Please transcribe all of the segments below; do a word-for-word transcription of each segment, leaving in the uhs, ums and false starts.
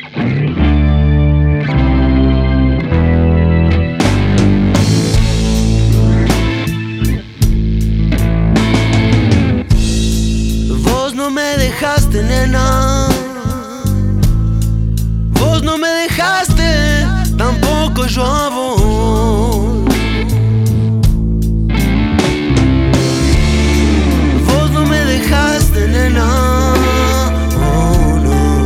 Vos no me dejaste, nena. Vos no me dejaste, tampoco yo a vos. Vos no me dejaste, nena. Oh, no.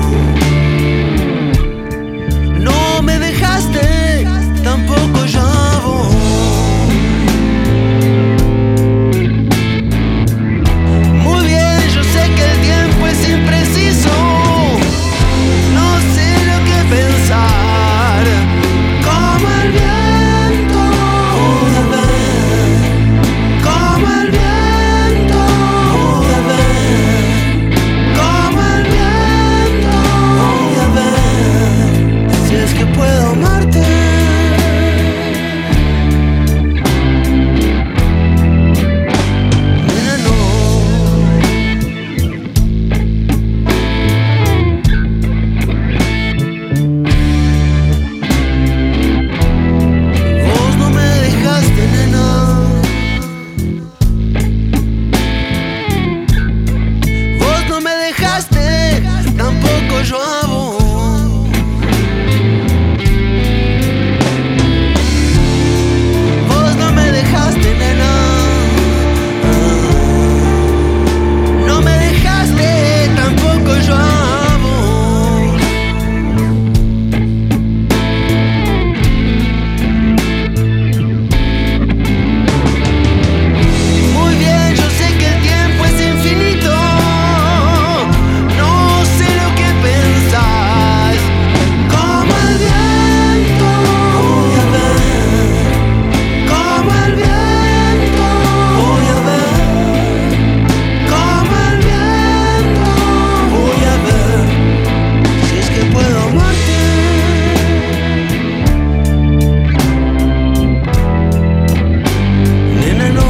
No me dejaste, tampoco yo a vos. Muy bien, yo sé que el tiempo es impreciso. No sé lo que pensar. Como el viento, voy a ver. Como el viento, voy a ver. Como el viento, voy a ver. Si es que puedo amarte. Nena, no. Vos no me dejaste, nena. Vos no me dejaste, tampoco yo a vos. Vos no me dejaste, nena. No me dejaste, tampoco yo a vos. Muy bien, yo sé que el tiempo es infinito. No sé lo que pensás. Como el viento, voy a ver. Como el viento, voy a ver. Como el viento, voy a ver. Si es que puedo amarte. Nena, no.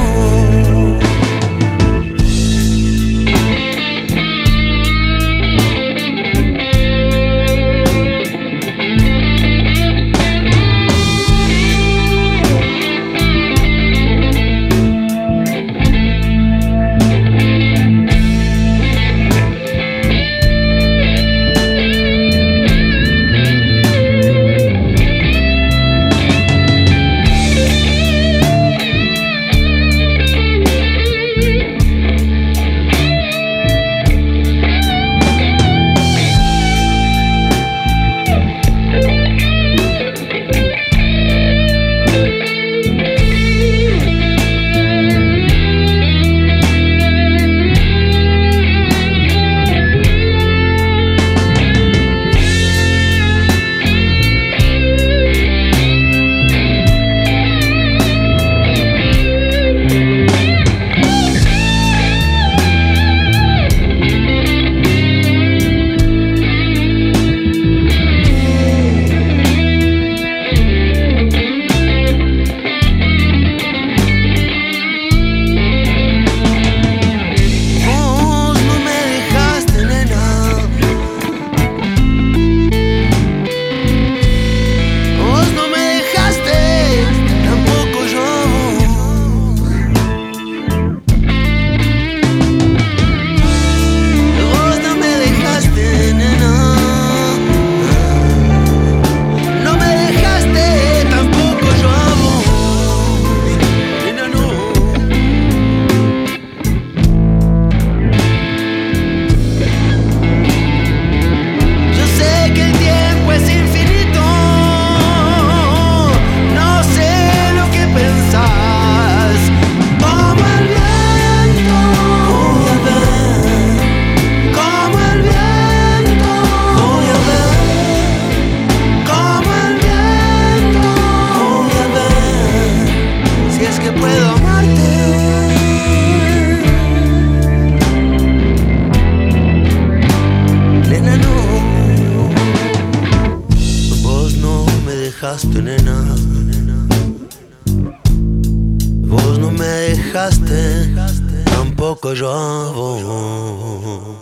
Vos no me dejaste, nena. Vos no me dejaste, tampoco yo a vos. Vos no me dejaste, nena. No me dejaste, tampoco yo a vos. Nena, no. Yo sé que el tiempo es infinito. No sé lo que pensás. Como el viento, voy a ver. Como el viento, voy a ver. Como el viento, voy a ver. Si es que puedo amarte. Nena, no. Vos no me dejaste, nena. Vos no me dejaste, tampoco yo a vos.